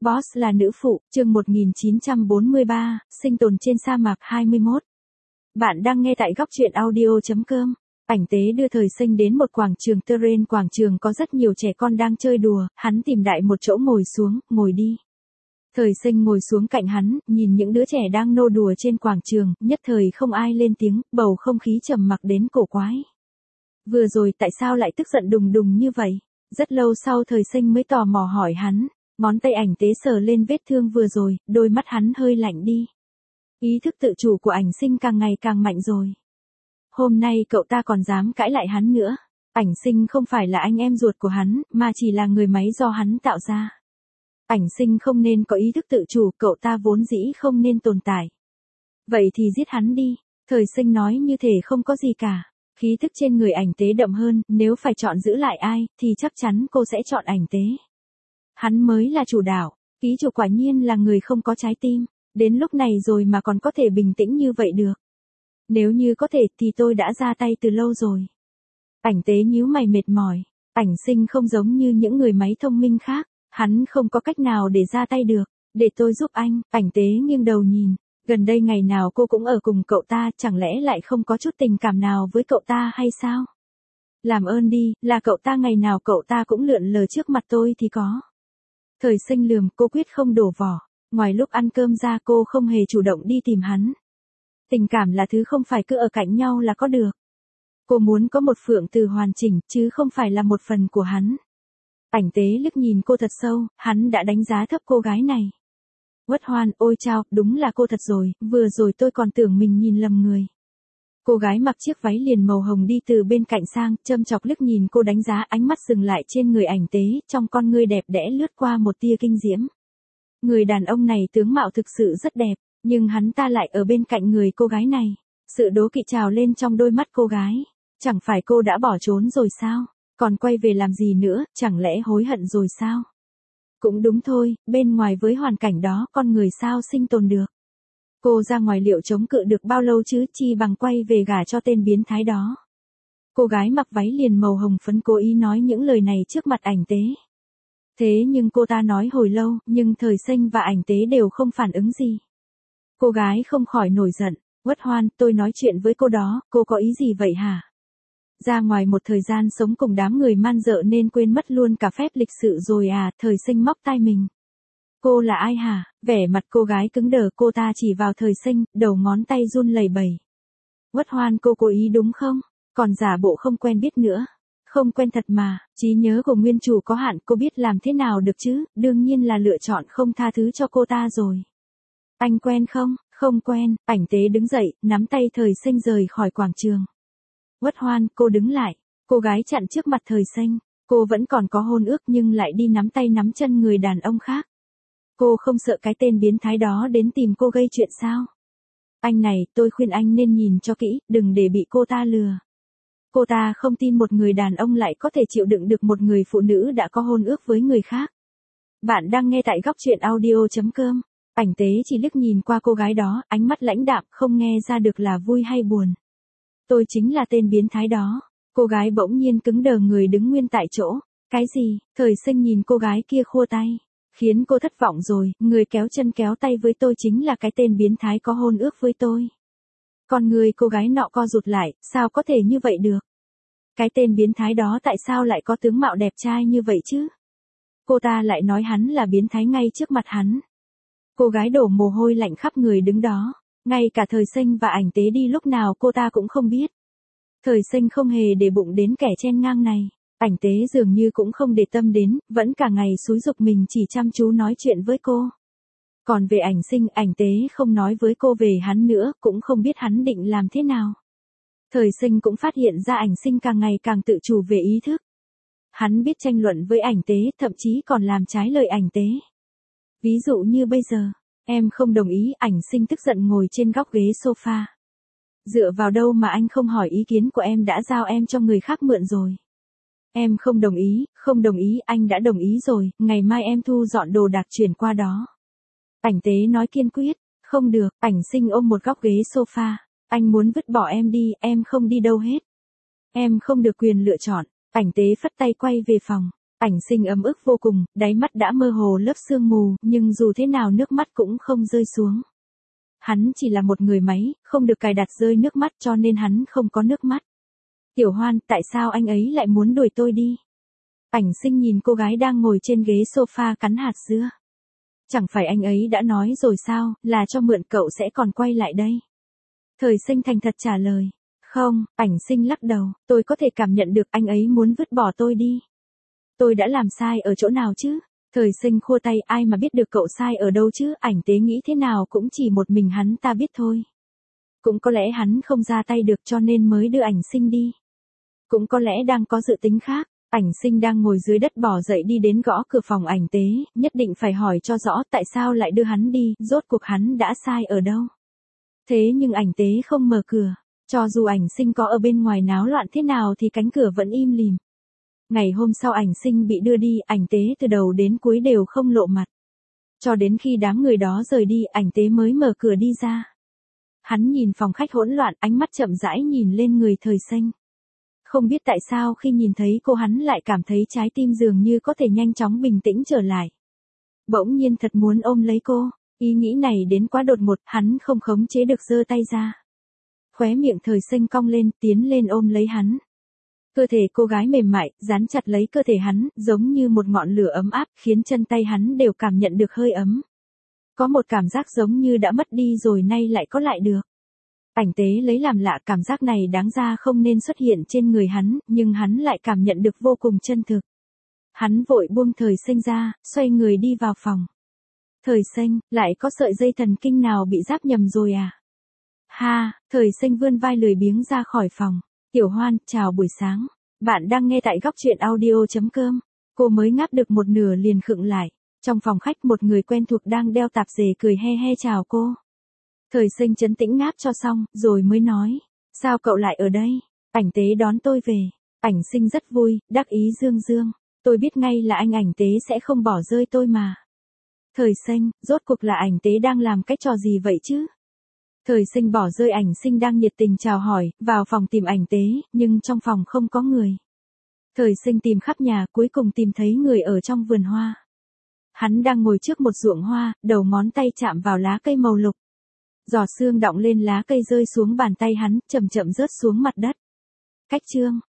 Boss là nữ phụ, chương 1943, sinh tồn trên sa mạc 21. Bạn đang nghe tại góc truyện audio.com. Ảnh tế đưa Thời Sinh đến một quảng trường terrain, quảng trường có rất nhiều trẻ con đang chơi đùa, hắn tìm đại một chỗ ngồi xuống, ngồi đi. Thời Sinh ngồi xuống cạnh hắn, nhìn những đứa trẻ đang nô đùa trên quảng trường, nhất thời không ai lên tiếng, bầu không khí trầm mặc đến cổ quái. Vừa rồi tại sao lại tức giận đùng đùng như vậy? Rất lâu sau Thời Sinh mới tò mò hỏi hắn, ngón tay ảnh tế sờ lên vết thương vừa rồi, đôi mắt hắn hơi lạnh đi. Ý thức tự chủ của ảnh sinh càng ngày càng mạnh rồi. Hôm nay cậu ta còn dám cãi lại hắn nữa. Ảnh sinh không phải là anh em ruột của hắn, mà chỉ là người máy do hắn tạo ra. Ảnh sinh không nên có ý thức tự chủ, cậu ta vốn dĩ không nên tồn tại. Vậy thì giết hắn đi. Thời Sinh nói như thể không có gì cả. Khí thức trên người ảnh tế đậm hơn, nếu phải chọn giữ lại ai, thì chắc chắn cô sẽ chọn ảnh tế. Hắn mới là chủ đạo, ký chủ quả nhiên là người không có trái tim, đến lúc này rồi mà còn có thể bình tĩnh như vậy được. Nếu như có thể thì tôi đã ra tay từ lâu rồi. Ảnh tế nhíu mày mệt mỏi, ảnh sinh không giống như những người máy thông minh khác, hắn không có cách nào để ra tay được, để tôi giúp anh, ảnh tế nghiêng đầu nhìn. Gần đây ngày nào cô cũng ở cùng cậu ta, chẳng lẽ lại không có chút tình cảm nào với cậu ta hay sao? Làm ơn đi, là cậu ta ngày nào cậu ta cũng lượn lờ trước mặt tôi thì có. Thời Sinh lườm, cô quyết không đổ vỏ, ngoài lúc ăn cơm ra cô không hề chủ động đi tìm hắn. Tình cảm là thứ không phải cứ ở cạnh nhau là có được. Cô muốn có một Phượng Từ hoàn chỉnh, chứ không phải là một phần của hắn. Ảnh tế liếc nhìn cô thật sâu, hắn đã đánh giá thấp cô gái này. Uất Hoan, ôi chao, đúng là cô thật rồi, vừa rồi tôi còn tưởng mình nhìn lầm người. Cô gái mặc chiếc váy liền màu hồng đi từ bên cạnh sang, châm chọc liếc nhìn cô đánh giá, ánh mắt dừng lại trên người ảnh tế, trong con ngươi đẹp đẽ lướt qua một tia kinh diễm. Người đàn ông này tướng mạo thực sự rất đẹp, nhưng hắn ta lại ở bên cạnh người cô gái này. Sự đố kỵ trào lên trong đôi mắt cô gái. Chẳng phải cô đã bỏ trốn rồi sao? Còn quay về làm gì nữa, chẳng lẽ hối hận rồi sao? Cũng đúng thôi, bên ngoài với hoàn cảnh đó con người sao sinh tồn được. Cô ra ngoài liệu chống cự được bao lâu chứ, chi bằng quay về gả cho tên biến thái đó. Cô gái mặc váy liền màu hồng phấn cố ý nói những lời này trước mặt ảnh tế. Thế nhưng cô ta nói hồi lâu, nhưng Thời Sinh và ảnh tế đều không phản ứng gì. Cô gái không khỏi nổi giận, Uất Hoan, tôi nói chuyện với cô đó, cô có ý gì vậy hả? Ra ngoài một thời gian sống cùng đám người man dợ nên quên mất luôn cả phép lịch sự rồi à? Thời Sinh móc tai mình. Cô là ai hả? Vẻ mặt cô gái cứng đờ, cô ta chỉ vào Thời Sinh, đầu ngón tay run lẩy bẩy. Uất Hoan, cô cố ý đúng không? Còn giả bộ không quen biết nữa. Không quen thật mà, trí nhớ của nguyên chủ có hạn, cô biết làm thế nào được chứ, đương nhiên là lựa chọn không tha thứ cho cô ta rồi. Anh quen không? Không quen. Ảnh tế đứng dậy, nắm tay Thời Sinh rời khỏi quảng trường. Uất Hoan, cô đứng lại. Cô gái chặn trước mặt Thời Sinh. Cô vẫn còn có hôn ước nhưng lại đi nắm tay nắm chân người đàn ông khác. Cô không sợ cái tên biến thái đó đến tìm cô gây chuyện sao? Anh này, tôi khuyên anh nên nhìn cho kỹ, đừng để bị cô ta lừa. Cô ta không tin một người đàn ông lại có thể chịu đựng được một người phụ nữ đã có hôn ước với người khác. Bạn đang nghe tại góc truyện audio.com. Ảnh tế chỉ liếc nhìn qua cô gái đó, ánh mắt lãnh đạm, không nghe ra được là vui hay buồn. Tôi chính là tên biến thái đó. Cô gái bỗng nhiên cứng đờ người đứng nguyên tại chỗ. Cái gì? Thời Sinh nhìn cô gái kia khua tay. Khiến cô thất vọng rồi, người kéo chân kéo tay với tôi chính là cái tên biến thái có hôn ước với tôi. Con người cô gái nọ co rụt lại, sao có thể như vậy được? Cái tên biến thái đó tại sao lại có tướng mạo đẹp trai như vậy chứ? Cô ta lại nói hắn là biến thái ngay trước mặt hắn. Cô gái đổ mồ hôi lạnh khắp người đứng đó. Ngay cả Thời Sinh và ảnh tế đi lúc nào cô ta cũng không biết. Thời Sinh không hề để bụng đến kẻ chen ngang này. Ảnh tế dường như cũng không để tâm đến, vẫn cả ngày xúi giục mình chỉ chăm chú nói chuyện với cô. Còn về ảnh sinh, ảnh tế không nói với cô về hắn nữa, cũng không biết hắn định làm thế nào. Thời Sinh cũng phát hiện ra ảnh sinh càng ngày càng tự chủ về ý thức. Hắn biết tranh luận với ảnh tế, thậm chí còn làm trái lời ảnh tế. Ví dụ như bây giờ, em không đồng ý, ảnh sinh tức giận ngồi trên góc ghế sofa. Dựa vào đâu mà anh không hỏi ý kiến của em, đã giao em cho người khác mượn rồi. Em không đồng ý, anh đã đồng ý rồi, ngày mai em thu dọn đồ đạc chuyển qua đó. Ảnh tế nói kiên quyết, không được, ảnh sinh ôm một góc ghế sofa, anh muốn vứt bỏ em đi, em không đi đâu hết. Em không được quyền lựa chọn, ảnh tế phất tay quay về phòng, Ảnh Sinh ấm ức vô cùng, đáy mắt đã mơ hồ lớp sương mù, nhưng dù thế nào nước mắt cũng không rơi xuống. Hắn chỉ là một người máy, không được cài đặt rơi nước mắt cho nên hắn không có nước mắt. Tiểu Hoan, tại sao anh ấy lại muốn đuổi tôi đi? Ảnh Sinh nhìn cô gái đang ngồi trên ghế sofa cắn hạt dưa. Chẳng phải anh ấy đã nói rồi sao, là cho mượn cậu sẽ còn quay lại đây. Thời Sinh thành thật trả lời. Không, Ảnh Sinh lắc đầu, tôi có thể cảm nhận được anh ấy muốn vứt bỏ tôi đi. Tôi đã làm sai ở chỗ nào chứ? Thời Sinh khua tay, ai mà biết được cậu sai ở đâu chứ, Ảnh Tế nghĩ thế nào cũng chỉ một mình hắn ta biết thôi. Cũng có lẽ hắn không ra tay được cho nên mới đưa Ảnh Sinh đi. Cũng có lẽ đang có dự tính khác. Ảnh Sinh đang ngồi dưới đất bò dậy đi đến gõ cửa phòng Ảnh Tế, nhất định phải hỏi cho rõ tại sao lại đưa hắn đi, rốt cuộc hắn đã sai ở đâu. Thế nhưng Ảnh Tế không mở cửa, cho dù Ảnh Sinh có ở bên ngoài náo loạn thế nào thì cánh cửa vẫn im lìm. Ngày hôm sau Ảnh Sinh bị đưa đi, Ảnh Tế từ đầu đến cuối đều không lộ mặt. Cho đến khi đám người đó rời đi, Ảnh Tế mới mở cửa đi ra. Hắn nhìn phòng khách hỗn loạn, ánh mắt chậm rãi nhìn lên người Thời Sinh. Không biết tại sao khi nhìn thấy cô hắn lại cảm thấy trái tim dường như có thể nhanh chóng bình tĩnh trở lại. Bỗng nhiên thật muốn ôm lấy cô, ý nghĩ này đến quá đột ngột, hắn không khống chế được giơ tay ra. Khóe miệng Thời Sinh cong lên, tiến lên ôm lấy hắn. Cơ thể cô gái mềm mại, dán chặt lấy cơ thể hắn, giống như một ngọn lửa ấm áp, khiến chân tay hắn đều cảm nhận được hơi ấm. Có một cảm giác giống như đã mất đi rồi nay lại có lại được. Ảnh Tế lấy làm lạ, cảm giác này đáng ra không nên xuất hiện trên người hắn, nhưng hắn lại cảm nhận được vô cùng chân thực. Hắn vội buông Thời Sinh ra, xoay người đi vào phòng. Thời Sinh, lại có sợi dây thần kinh nào bị ráp nhầm rồi à? Ha, Thời Sinh vươn vai lười biếng ra khỏi phòng. Tiểu Hoan, chào buổi sáng. Bạn đang nghe tại góc truyện audio.com. Cô mới ngáp được một nửa liền khựng lại. Trong phòng khách một người quen thuộc đang đeo tạp dề cười he he chào cô. Thời Sinh trấn tĩnh ngáp cho xong, rồi mới nói. Sao cậu lại ở đây? Ảnh Tế đón tôi về. Ảnh Sinh rất vui, đắc ý dương dương. Tôi biết ngay là anh Ảnh Tế sẽ không bỏ rơi tôi mà. Thời Sinh, rốt cuộc là Ảnh Tế đang làm cái trò gì vậy chứ? Thời Sinh bỏ rơi Ảnh Sinh đang nhiệt tình chào hỏi, vào phòng tìm Ảnh Tế, nhưng trong phòng không có người. Thời Sinh tìm khắp nhà, cuối cùng tìm thấy người ở trong vườn hoa. Hắn đang ngồi trước một ruộng hoa, đầu ngón tay chạm vào lá cây màu lục. Giọt sương đọng lên lá cây rơi xuống bàn tay hắn, chậm chậm rớt xuống mặt đất. Cách chương